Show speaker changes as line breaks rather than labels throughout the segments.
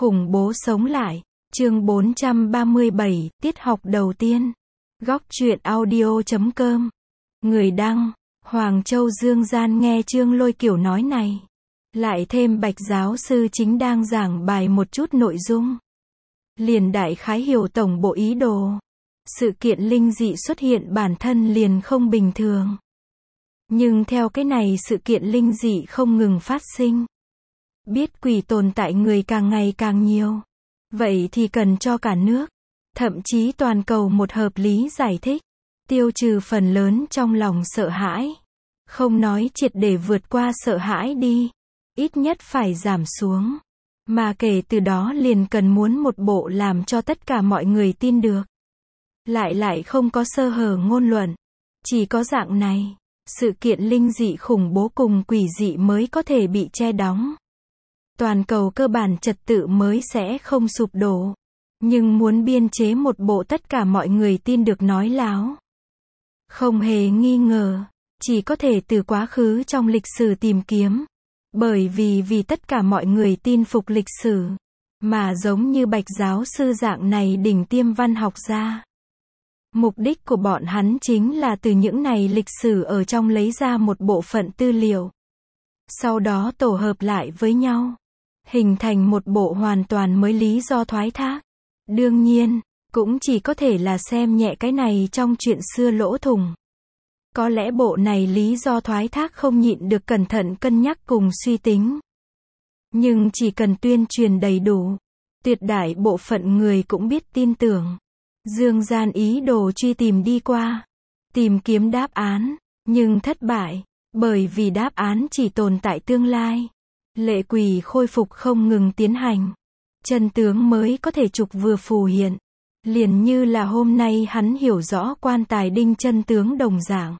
Khủng bố sống lại, chương 437, tiết học đầu tiên. Góc truyện audio.com. Người đăng, Hoàng Châu Dương Gian. Nghe Trương Lôi kiểu nói này. Lại thêm Bạch giáo sư chính đang giảng bài một chút nội dung. Liền đại khái hiểu tổng bộ ý đồ. Sự kiện linh dị xuất hiện bản thân liền không bình thường. Nhưng theo cái này sự kiện linh dị không ngừng phát sinh. Biết quỷ tồn tại người càng ngày càng nhiều. Vậy thì cần cho cả nước, thậm chí toàn cầu một hợp lý giải thích. Tiêu trừ phần lớn trong lòng sợ hãi. Không nói triệt để vượt qua sợ hãi đi. Ít nhất phải giảm xuống. Mà kể từ đó liền cần muốn một bộ làm cho tất cả mọi người tin được. Lại không có sơ hở ngôn luận. Chỉ có dạng này, sự kiện linh dị khủng bố cùng quỷ dị mới có thể bị che đóng. Toàn cầu cơ bản trật tự mới sẽ không sụp đổ. Nhưng muốn biên chế một bộ tất cả mọi người tin được nói láo. Không hề nghi ngờ, chỉ có thể từ quá khứ trong lịch sử tìm kiếm. Bởi vì tất cả mọi người tin phục lịch sử. Mà giống như Bạch giáo sư dạng này đỉnh tiêm văn học gia. Mục đích của bọn hắn chính là từ những này lịch sử ở trong lấy ra một bộ phận tư liệu. Sau đó tổ hợp lại với nhau. Hình thành một bộ hoàn toàn mới lý do thoái thác. Đương nhiên, cũng chỉ có thể là xem nhẹ cái này trong chuyện xưa lỗ thủng. Có lẽ bộ này lý do thoái thác không nhịn được cẩn thận cân nhắc cùng suy tính. Nhưng chỉ cần tuyên truyền đầy đủ, tuyệt đại bộ phận người cũng biết tin tưởng. Dương gian ý đồ truy tìm đi qua, tìm kiếm đáp án, nhưng thất bại, bởi vì đáp án chỉ tồn tại tương lai. Lệ quỷ khôi phục không ngừng tiến hành. Chân tướng mới có thể trục vừa phù hiện. Liền như là hôm nay hắn hiểu rõ quan tài đinh chân tướng đồng dạng.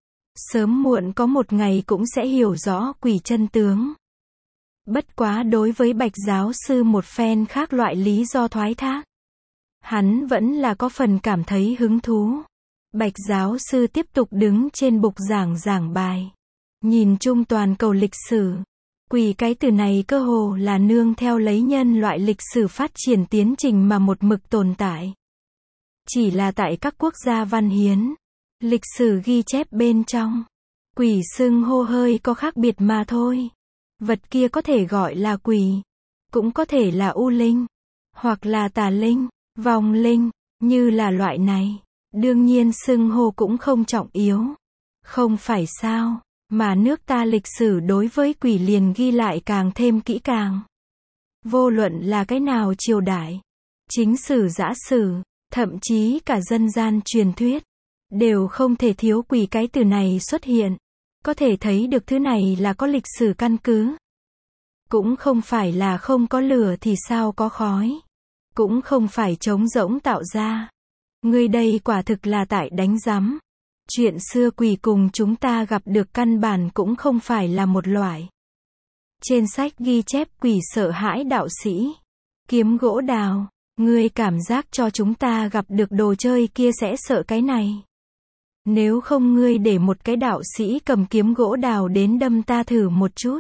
Sớm muộn có một ngày cũng sẽ hiểu rõ quỷ chân tướng. Bất quá đối với Bạch giáo sư một phen khác loại lý do thoái thác. Hắn vẫn là có phần cảm thấy hứng thú. Bạch giáo sư tiếp tục đứng trên bục giảng bài. Nhìn chung toàn cầu lịch sử. Quỷ cái từ này cơ hồ là nương theo lấy nhân loại lịch sử phát triển tiến trình mà một mực tồn tại. Chỉ là tại các quốc gia văn hiến, lịch sử ghi chép bên trong, quỷ xưng hô hơi có khác biệt mà thôi. Vật kia có thể gọi là quỷ, cũng có thể là u linh, hoặc là tà linh, vong linh, như là loại này. Đương nhiên xưng hô cũng không trọng yếu. Không phải sao? Mà nước ta lịch sử đối với quỷ liền ghi lại càng thêm kỹ càng. Vô luận là cái nào triều đại, chính sử giã sử, thậm chí cả dân gian truyền thuyết, đều không thể thiếu quỷ cái từ này xuất hiện. Có thể thấy được thứ này là có lịch sử căn cứ. Cũng không phải là không có lửa thì sao có khói. Cũng không phải trống rỗng tạo ra. Người đây quả thực là tại đánh giám. Chuyện xưa quỷ cùng chúng ta gặp được căn bản cũng không phải là một loại. Trên sách ghi chép quỷ sợ hãi đạo sĩ. Kiếm gỗ đào. Ngươi cảm giác cho chúng ta gặp được đồ chơi kia sẽ sợ cái này. Nếu không ngươi để một cái đạo sĩ cầm kiếm gỗ đào đến đâm ta thử một chút.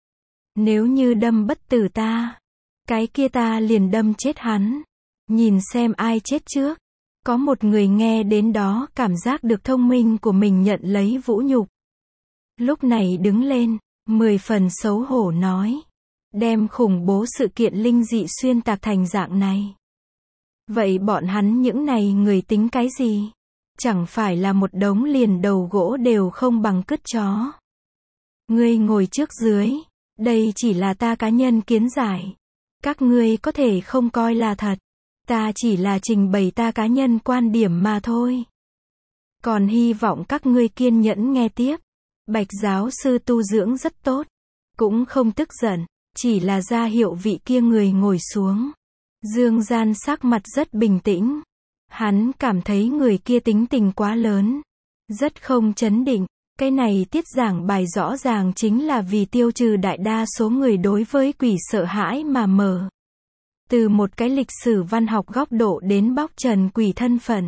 Nếu như đâm bất tử ta, cái kia ta liền đâm chết hắn. Nhìn xem ai chết trước. Có một người nghe đến đó cảm giác được thông minh của mình nhận lấy vũ nhục. Lúc này đứng lên, 10 phần xấu hổ nói. Đem khủng bố sự kiện linh dị xuyên tạc thành dạng này. Vậy bọn hắn những này người tính cái gì? Chẳng phải là một đống liền đầu gỗ đều không bằng cứt chó. Ngươi ngồi trước dưới. Đây chỉ là ta cá nhân kiến giải. Các ngươi có thể không coi là thật. Ta chỉ là trình bày ta cá nhân quan điểm mà thôi. Còn hy vọng các ngươi kiên nhẫn nghe tiếp. Bạch giáo sư tu dưỡng rất tốt. Cũng không tức giận. Chỉ là ra hiệu vị kia người ngồi xuống. Dương gian sắc mặt rất bình tĩnh. Hắn cảm thấy người kia tính tình quá lớn. Rất không chấn định. Cái này tiết giảng bài rõ ràng chính là vì tiêu trừ đại đa số người đối với quỷ sợ hãi mà mở. Từ một cái lịch sử văn học góc độ đến bóc trần quỷ thân phận.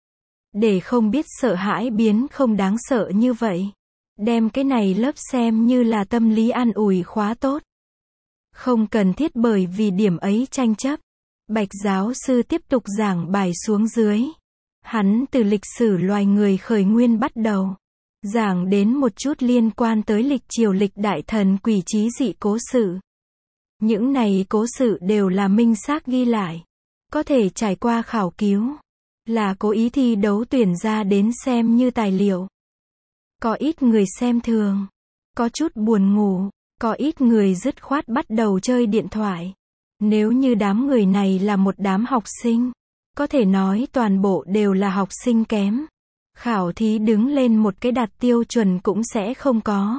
Để không biết sợ hãi biến không đáng sợ như vậy. Đem cái này lớp xem như là tâm lý an ủi khóa tốt. Không cần thiết bởi vì điểm ấy tranh chấp. Bạch giáo sư tiếp tục giảng bài xuống dưới. Hắn từ lịch sử loài người khởi nguyên bắt đầu. Giảng đến một chút liên quan tới lịch triều lịch đại thần quỷ trí dị cố sự. Những này cố sự đều là minh xác ghi lại. Có thể trải qua khảo cứu. Là cố ý thi đấu tuyển ra đến xem như tài liệu. Có ít người xem thường. Có chút buồn ngủ. Có ít người dứt khoát bắt đầu chơi điện thoại. Nếu như đám người này là một đám học sinh, có thể nói toàn bộ đều là học sinh kém. Khảo thí đứng lên một cái đạt tiêu chuẩn cũng sẽ không có.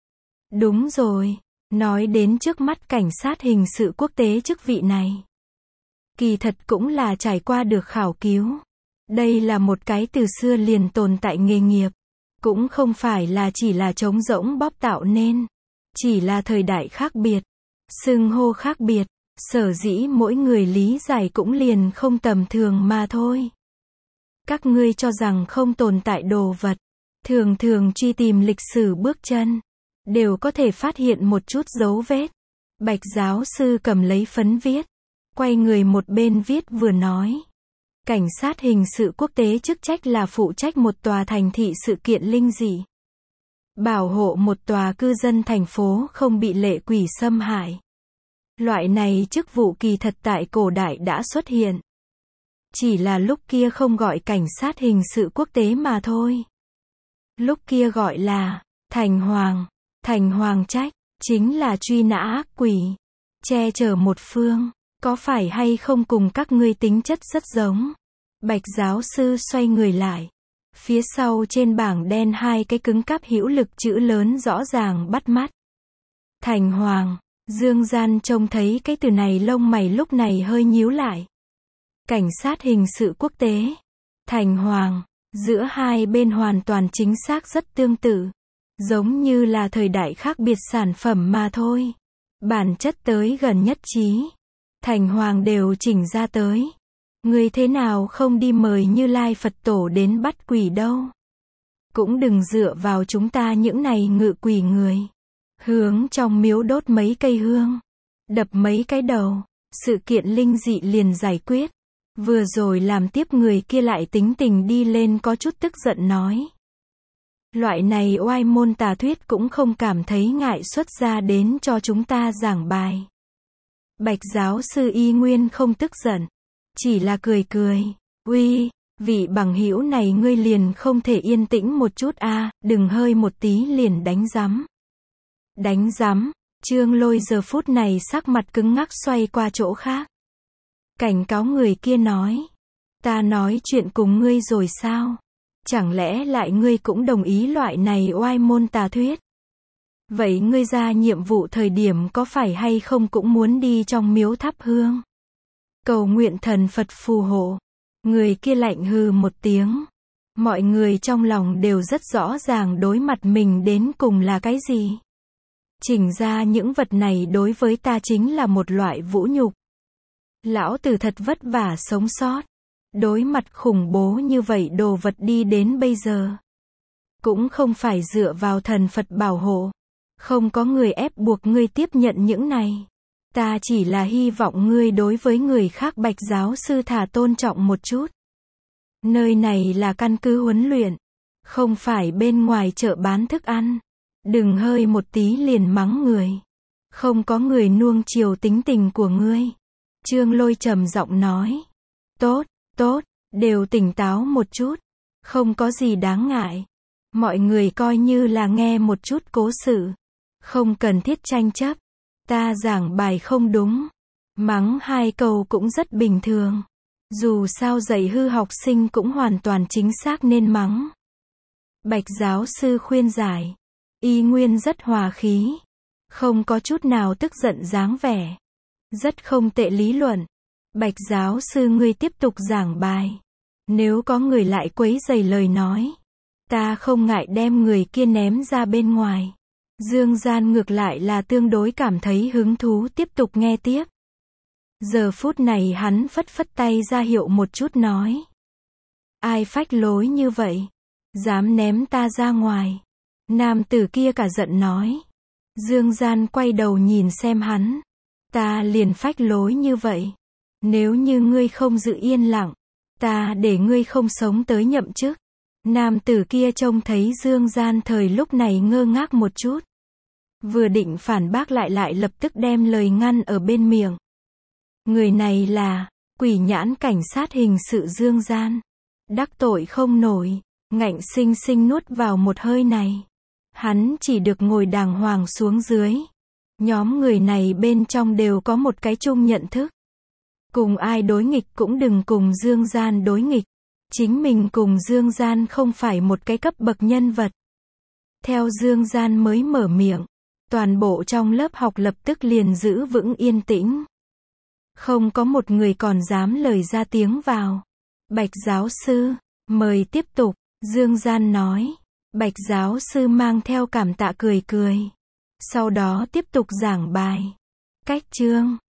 Đúng rồi, nói đến trước mắt cảnh sát hình sự quốc tế chức vị này. Kỳ thật cũng là trải qua được khảo cứu. Đây là một cái từ xưa liền tồn tại nghề nghiệp. Cũng không phải là chỉ là trống rỗng bóp tạo nên. Chỉ là thời đại khác biệt. Xưng hô khác biệt. Sở dĩ mỗi người lý giải cũng liền không tầm thường mà thôi. Các ngươi cho rằng không tồn tại đồ vật. Thường thường truy tìm lịch sử bước chân. Đều có thể phát hiện một chút dấu vết. Bạch giáo sư cầm lấy phấn viết. Quay người một bên viết vừa nói. Cảnh sát hình sự quốc tế chức trách là phụ trách một tòa thành thị sự kiện linh dị. Bảo hộ một tòa cư dân thành phố không bị lệ quỷ xâm hại. Loại này chức vụ kỳ thật tại cổ đại đã xuất hiện. Chỉ là lúc kia không gọi cảnh sát hình sự quốc tế mà thôi. Lúc kia gọi là thành hoàng. Thành hoàng trách, chính là truy nã ác quỷ. Che chở một phương. Có phải hay không cùng các ngươi tính chất rất giống? Bạch giáo sư xoay người lại. Phía sau trên bảng đen hai cái cứng cáp hữu lực chữ lớn rõ ràng bắt mắt. Thành hoàng. Dương Gian trông thấy cái từ này lông mày lúc này hơi nhíu lại. Cảnh sát hình sự quốc tế. Thành hoàng. Giữa hai bên hoàn toàn chính xác rất tương tự. Giống như là thời đại khác biệt sản phẩm mà thôi. Bản chất tới gần nhất trí. Thành hoàng đều chỉnh ra tới. Người thế nào không đi mời Như Lai Phật Tổ đến bắt quỷ đâu. Cũng đừng dựa vào chúng ta những này ngự quỷ người. Hướng trong miếu đốt mấy cây hương. Đập mấy cái đầu. Sự kiện linh dị liền giải quyết. Vừa rồi làm tiếp người kia lại tính tình đi lên có chút tức giận nói. Loại này oai môn tà thuyết cũng không cảm thấy ngại xuất ra đến cho chúng ta giảng bài. Bạch giáo sư y nguyên không tức giận. Chỉ là cười cười. Uy, vị bằng hữu này ngươi liền không thể yên tĩnh một chút a, đừng hơi một tí liền đánh rắm. Đánh rắm, Trương Lôi giờ phút này sắc mặt cứng ngắc xoay qua chỗ khác. Cảnh cáo người kia nói. Ta nói chuyện cùng ngươi rồi sao? Chẳng lẽ lại ngươi cũng đồng ý loại này oai môn tà thuyết? Vậy ngươi ra nhiệm vụ thời điểm có phải hay không cũng muốn đi trong miếu thắp hương? Cầu nguyện thần Phật phù hộ. Người kia lạnh hừ một tiếng. Mọi người trong lòng đều rất rõ ràng đối mặt mình đến cùng là cái gì. Chỉnh ra những vật này đối với ta chính là một loại vũ nhục. Lão tử thật vất vả sống sót. Đối mặt khủng bố như vậy đồ vật đi đến bây giờ. Cũng không phải dựa vào thần Phật bảo hộ. Không có người ép buộc ngươi tiếp nhận những này. Ta chỉ là hy vọng ngươi đối với người khác Bạch giáo sư thà tôn trọng một chút. Nơi này là căn cứ huấn luyện. Không phải bên ngoài chợ bán thức ăn. Đừng hơi một tí liền mắng người. Không có người nuông chiều tính tình của ngươi. Trương Lôi trầm giọng nói. Tốt, tốt, đều tỉnh táo một chút. Không có gì đáng ngại. Mọi người coi như là nghe một chút cố sự. Không cần thiết tranh chấp. Ta giảng bài không đúng. Mắng hai câu cũng rất bình thường. Dù sao dạy hư học sinh cũng hoàn toàn chính xác nên mắng. Bạch giáo sư khuyên giải. Y nguyên rất hòa khí. Không có chút nào tức giận dáng vẻ. Rất không tệ lý luận. Bạch giáo sư ngươi tiếp tục giảng bài. Nếu có người lại quấy rầy lời nói. Ta không ngại đem người kia ném ra bên ngoài. Dương Gian ngược lại là tương đối cảm thấy hứng thú tiếp tục nghe tiếp. Giờ phút này hắn phất phất tay ra hiệu một chút nói. Ai phách lối như vậy? Dám ném ta ra ngoài. Nam tử kia cả giận nói. Dương Gian quay đầu nhìn xem hắn. ta liền phách lối như vậy. Nếu như ngươi không giữ yên lặng, ta để ngươi không sống tới nhậm chức. Nam tử kia trông thấy Dương Gian Thời lúc này ngơ ngác một chút. Vừa định phản bác lại lập tức đem lời ngăn ở bên miệng. Người này là Quỷ Nhãn cảnh sát hình sự Dương Gian. Đắc tội không nổi, ngạnh sinh sinh nuốt vào một hơi này. Hắn chỉ được ngồi đàng hoàng xuống dưới. Nhóm người này bên trong đều có một cái chung nhận thức. Cùng ai đối nghịch cũng đừng cùng Dương Gian đối nghịch. Chính mình cùng Dương Gian không phải một cái cấp bậc nhân vật. Theo Dương Gian mới mở miệng, toàn bộ trong lớp học lập tức liền giữ vững yên tĩnh. Không có một người còn dám lời ra tiếng vào. Bạch giáo sư, mời tiếp tục, Dương Gian nói. Bạch giáo sư mang theo cảm tạ cười cười. Sau đó tiếp tục giảng bài. Cách chương